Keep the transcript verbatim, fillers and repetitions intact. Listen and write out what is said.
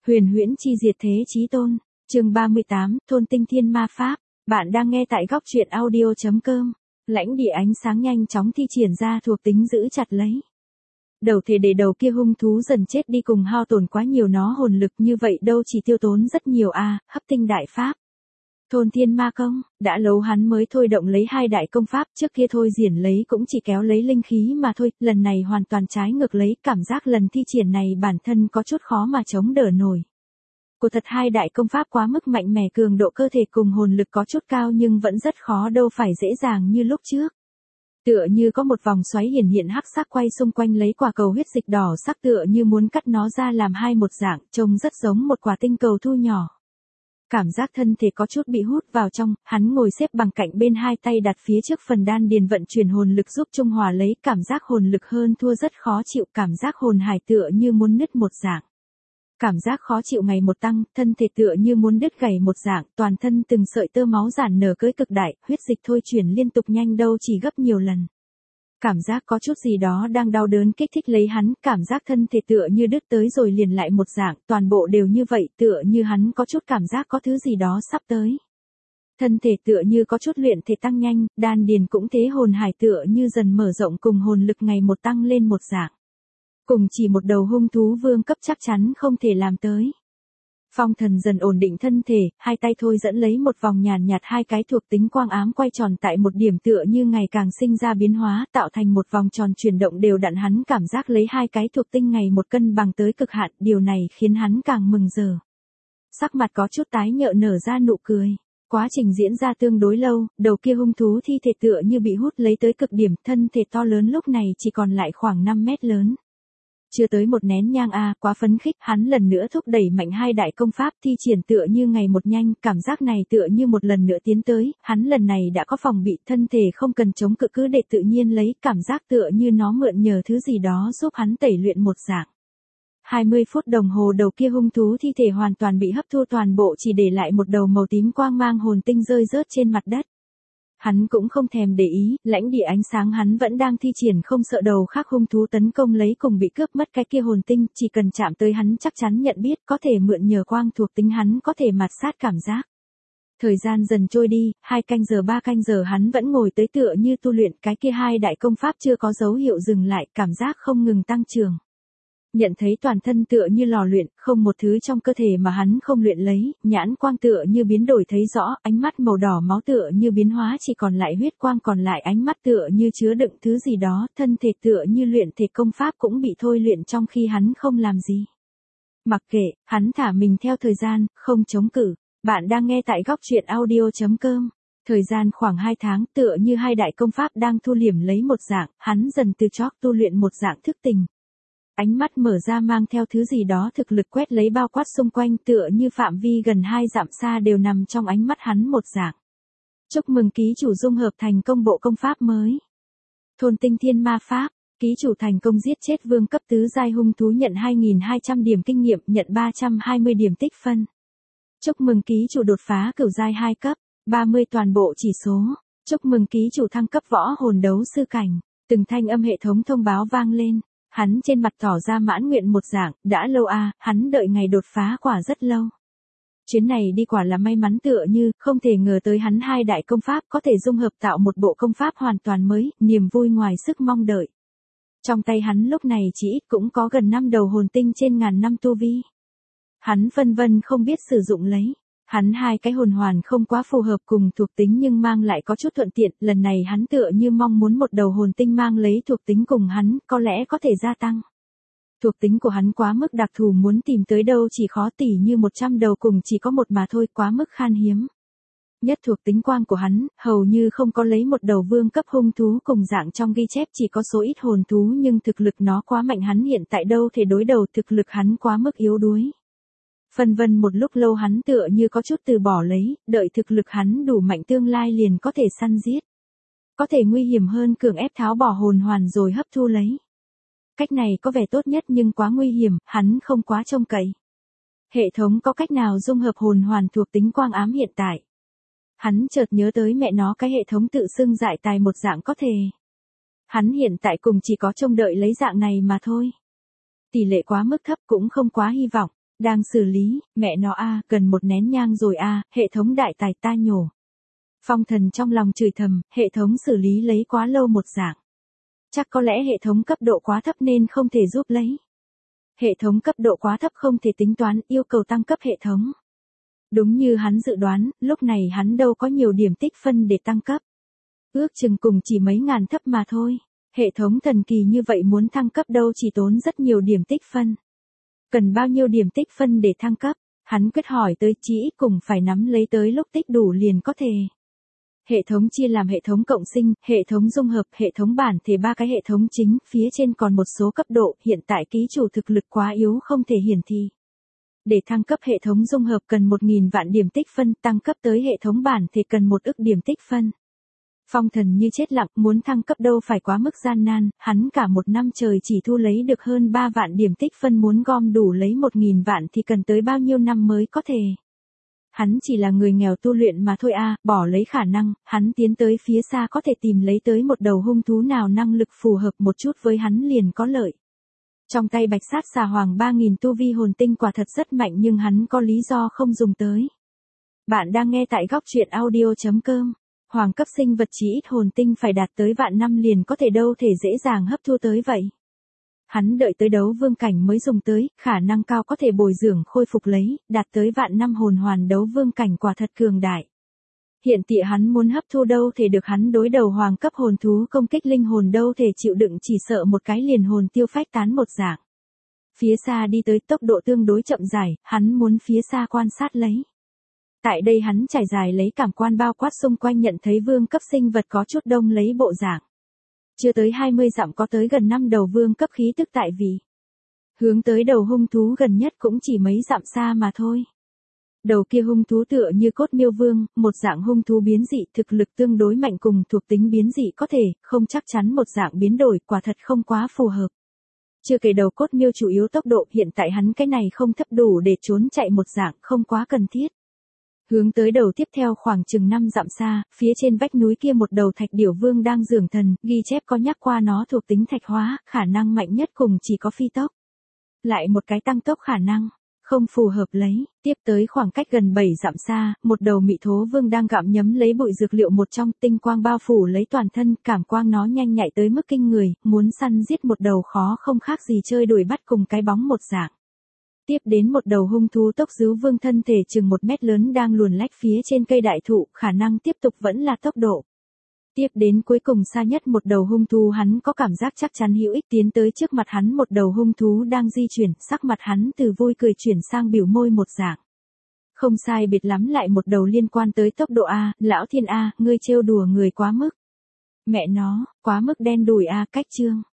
Huyền huyễn chi diệt thế chí tôn, chương ba mươi tám, thôn tinh thiên ma pháp. Bạn đang nghe tại góc truyện audio.com. Lãnh địa ánh sáng nhanh chóng thi triển ra thuộc tính giữ chặt lấy. Đầu thể để đầu kia hung thú dần chết đi cùng hao tổn quá nhiều nó hồn lực như vậy đâu chỉ tiêu tốn rất nhiều a à, hấp tinh đại pháp. Thôn thiên ma công, đã lâu hắn mới thôi động lấy hai đại công pháp, trước kia thôi diễn lấy cũng chỉ kéo lấy linh khí mà thôi, lần này hoàn toàn trái ngược lấy, cảm giác lần thi triển này bản thân có chút khó mà chống đỡ nổi. Của thật hai đại công pháp quá mức mạnh mẽ, cường độ cơ thể cùng hồn lực có chút cao nhưng vẫn rất khó, đâu phải dễ dàng như lúc trước. Tựa như có một vòng xoáy hiển hiện hắc sắc quay xung quanh lấy quả cầu huyết dịch đỏ sắc, tựa như muốn cắt nó ra làm hai một dạng, trông rất giống một quả tinh cầu thu nhỏ. Cảm giác thân thể có chút bị hút vào trong, hắn ngồi xếp bằng cạnh bên, hai tay đặt phía trước phần đan điền vận chuyển hồn lực giúp trung hòa lấy, cảm giác hồn lực hơn thua rất khó chịu, cảm giác hồn hải tựa như muốn nứt một dạng. Cảm giác khó chịu ngày một tăng, thân thể tựa như muốn đứt gãy một dạng, toàn thân từng sợi tơ máu giản nở cưới cực đại, huyết dịch thôi chuyển liên tục nhanh đâu chỉ gấp nhiều lần. Cảm giác có chút gì đó đang đau đớn kích thích lấy hắn, cảm giác thân thể tựa như đứt tới rồi liền lại một dạng, toàn bộ đều như vậy, tựa như hắn có chút cảm giác có thứ gì đó sắp tới. Thân thể tựa như có chút luyện thể tăng nhanh, đan điền cũng thế, hồn hải tựa như dần mở rộng cùng hồn lực ngày một tăng lên một dạng. Cùng chỉ một đầu hung thú vương cấp chắc chắn không thể làm tới. Phong thần dần ổn định thân thể, hai tay thôi dẫn lấy một vòng nhàn nhạt, hai cái thuộc tính quang ám quay tròn tại một điểm, tựa như ngày càng sinh ra biến hóa, tạo thành một vòng tròn chuyển động đều đặn, hắn cảm giác lấy hai cái thuộc tinh ngày một cân bằng tới cực hạn, điều này khiến hắn càng mừng rỡ. Sắc mặt có chút tái nhợt nở ra nụ cười. Quá trình diễn ra tương đối lâu, đầu kia hung thú thi thể tựa như bị hút lấy tới cực điểm, thân thể to lớn lúc này chỉ còn lại khoảng năm mét lớn. Chưa tới một nén nhang a à, quá phấn khích, hắn lần nữa thúc đẩy mạnh hai đại công pháp thi triển tựa như ngày một nhanh, cảm giác này tựa như một lần nữa tiến tới, hắn lần này đã có phòng bị, thân thể không cần chống cự cứ để tự nhiên lấy, cảm giác tựa như nó mượn nhờ thứ gì đó giúp hắn tẩy luyện một dạng. hai mươi phút đồng hồ đầu kia hung thú thi thể hoàn toàn bị hấp thu toàn bộ, chỉ để lại một đầu màu tím quang mang hồn tinh rơi rớt trên mặt đất. Hắn cũng không thèm để ý, lãnh địa ánh sáng hắn vẫn đang thi triển, không sợ đầu khác hung thú tấn công lấy cùng bị cướp mất cái kia hồn tinh, chỉ cần chạm tới hắn chắc chắn nhận biết, có thể mượn nhờ quang thuộc tính hắn có thể mạt sát cảm giác. Thời gian dần trôi đi, hai canh giờ ba canh giờ hắn vẫn ngồi tới tựa như tu luyện, cái kia hai đại công pháp chưa có dấu hiệu dừng lại, cảm giác không ngừng tăng trưởng. Nhận thấy toàn thân tựa như lò luyện, không một thứ trong cơ thể mà hắn không luyện lấy, nhãn quang tựa như biến đổi thấy rõ, ánh mắt màu đỏ máu tựa như biến hóa chỉ còn lại huyết quang, còn lại ánh mắt tựa như chứa đựng thứ gì đó, thân thể tựa như luyện thể công pháp cũng bị thôi luyện trong khi hắn không làm gì. Mặc kệ, hắn thả mình theo thời gian, không chống cự. Bạn đang nghe tại góc truyện audio.com. Thời gian khoảng hai tháng, tựa như hai đại công pháp đang thu liễm lấy một dạng, hắn dần từ chót tu luyện một dạng thức tình. Ánh mắt mở ra mang theo thứ gì đó thực lực quét lấy bao quát xung quanh, tựa như phạm vi gần hai dặm xa đều nằm trong ánh mắt hắn một dạng. Chúc mừng ký chủ dung hợp thành công bộ công pháp mới. Thôn tinh thiên ma pháp, ký chủ thành công giết chết vương cấp tứ giai hung thú, nhận hai nghìn hai trăm điểm kinh nghiệm, nhận ba trăm hai mươi điểm tích phân. Chúc mừng ký chủ đột phá cửu giai hai cấp, ba mươi toàn bộ chỉ số. Chúc mừng ký chủ thăng cấp võ hồn đấu sư cảnh. Từng thanh âm hệ thống thông báo vang lên. Hắn trên mặt tỏ ra mãn nguyện một dạng, đã lâu a, à, hắn đợi ngày đột phá quả rất lâu. Chuyến này đi quả là may mắn, tựa như không thể ngờ tới hắn hai đại công pháp có thể dung hợp tạo một bộ công pháp hoàn toàn mới, niềm vui ngoài sức mong đợi. Trong tay hắn lúc này chỉ ít cũng có gần năm đầu hồn tinh trên ngàn năm tu vi. Hắn phân vân không biết sử dụng lấy. Hắn hai cái hồn hoàn không quá phù hợp cùng thuộc tính nhưng mang lại có chút thuận tiện, lần này hắn tựa như mong muốn một đầu hồn tinh mang lấy thuộc tính cùng hắn, có lẽ có thể gia tăng. Thuộc tính của hắn quá mức đặc thù, muốn tìm tới đâu chỉ khó, tỉ như một trăm đầu cùng chỉ có một mà thôi, quá mức khan hiếm. Nhất thuộc tính quang của hắn, hầu như không có lấy một đầu vương cấp hung thú cùng dạng trong ghi chép, chỉ có số ít hồn thú nhưng thực lực nó quá mạnh, hắn hiện tại đâu thể đối đầu, thực lực hắn quá mức yếu đuối. Phân vân một lúc lâu hắn tựa như có chút từ bỏ lấy, đợi thực lực hắn đủ mạnh tương lai liền có thể săn giết. Có thể nguy hiểm hơn cưỡng ép tháo bỏ hồn hoàn rồi hấp thu lấy. Cách này có vẻ tốt nhất nhưng quá nguy hiểm, hắn không quá trông cậy. Hệ thống có cách nào dung hợp hồn hoàn thuộc tính quang ám hiện tại? Hắn chợt nhớ tới mẹ nó, cái hệ thống tự xưng giải tài một dạng có thể. Hắn hiện tại cùng chỉ có trông đợi lấy dạng này mà thôi. Tỷ lệ quá mức thấp cũng không quá hy vọng. Đang xử lý, mẹ nó a, gần một nén nhang rồi a, hệ thống đại tài ta nhổ. Phong Thần trong lòng chửi thầm, hệ thống xử lý lấy quá lâu một dạng. Chắc có lẽ hệ thống cấp độ quá thấp nên không thể giúp lấy. Hệ thống cấp độ quá thấp không thể tính toán, yêu cầu tăng cấp hệ thống. Đúng như hắn dự đoán, lúc này hắn đâu có nhiều điểm tích phân để tăng cấp. Ước chừng cùng chỉ mấy ngàn thấp mà thôi. Hệ thống thần kỳ như vậy muốn thăng cấp đâu chỉ tốn rất nhiều điểm tích phân. Cần bao nhiêu điểm tích phân để thăng cấp? Hắn quyết hỏi tới chỉ ít cùng phải nắm lấy tới lúc tích đủ liền có thể. Hệ thống chia làm hệ thống cộng sinh, hệ thống dung hợp, hệ thống bản thể ba cái hệ thống chính, phía trên còn một số cấp độ, hiện tại ký chủ thực lực quá yếu không thể hiển thị. Để thăng cấp hệ thống dung hợp cần một nghìn vạn điểm tích phân, tăng cấp tới hệ thống bản thể cần một ức điểm tích phân. Phong Thần như chết lặng, muốn thăng cấp đâu phải quá mức gian nan, hắn cả một năm trời chỉ thu lấy được hơn ba vạn điểm tích phân, muốn gom đủ lấy một nghìn vạn thì cần tới bao nhiêu năm mới có thể. Hắn chỉ là người nghèo tu luyện mà thôi a, bỏ lấy khả năng, hắn tiến tới phía xa có thể tìm lấy tới một đầu hung thú nào năng lực phù hợp một chút với hắn liền có lợi. Trong tay Bạch Sát Xà Hoàng ba nghìn tu vi hồn tinh quả thật rất mạnh nhưng hắn có lý do không dùng tới. Bạn đang nghe tại góc truyện audio chấm com. Hoàng cấp sinh vật chỉ ít hồn tinh phải đạt tới vạn năm liền có thể đâu thể dễ dàng hấp thu tới vậy. Hắn đợi tới đấu vương cảnh mới dùng tới, khả năng cao có thể bồi dưỡng khôi phục lấy, đạt tới vạn năm hồn hoàn đấu vương cảnh quả thật cường đại. Hiện tại hắn muốn hấp thu đâu thể được, hắn đối đầu hoàng cấp hồn thú công kích linh hồn đâu thể chịu đựng, chỉ sợ một cái liền hồn tiêu phách tán một dạng. Phía xa đi tới tốc độ tương đối chậm dài, hắn muốn phía xa quan sát lấy. Tại đây hắn trải dài lấy cảm quan bao quát xung quanh nhận thấy vương cấp sinh vật có chút đông lấy bộ dạng. Chưa tới hai mươi dặm có tới gần năm đầu vương cấp khí tức tại vì. Hướng tới đầu hung thú gần nhất cũng chỉ mấy dặm xa mà thôi. Đầu kia hung thú tựa như cốt miêu vương, một dạng hung thú biến dị, thực lực tương đối mạnh cùng thuộc tính biến dị có thể, không chắc chắn một dạng biến đổi, quả thật không quá phù hợp. Chưa kể đầu cốt miêu chủ yếu tốc độ, hiện tại hắn cái này không thấp đủ để trốn chạy một dạng, không quá cần thiết. Hướng tới đầu tiếp theo khoảng chừng năm dặm xa, phía trên vách núi kia một đầu thạch điểu vương đang dưỡng thần, ghi chép có nhắc qua nó thuộc tính thạch hóa, khả năng mạnh nhất cùng chỉ có phi tốc. Lại một cái tăng tốc khả năng, không phù hợp lấy, tiếp tới khoảng cách gần bảy dặm xa, một đầu mị thố vương đang gặm nhấm lấy bụi dược liệu một trong, tinh quang bao phủ lấy toàn thân, cảm quang nó nhanh nhạy tới mức kinh người, muốn săn giết một đầu khó không khác gì chơi đuổi bắt cùng cái bóng một dạng. Tiếp đến một đầu hung thú tốc dứu vương thân thể chừng một mét lớn đang luồn lách phía trên cây đại thụ, khả năng tiếp tục vẫn là tốc độ. Tiếp đến cuối cùng xa nhất một đầu hung thú hắn có cảm giác chắc chắn hữu ích, tiến tới trước mặt hắn một đầu hung thú đang di chuyển, sắc mặt hắn từ vui cười chuyển sang biểu môi một dạng. Không sai biệt lắm lại một đầu liên quan tới tốc độ a, lão thiên a, ngươi trêu đùa người quá mức. Mẹ nó, quá mức đen đủi a, cách chương.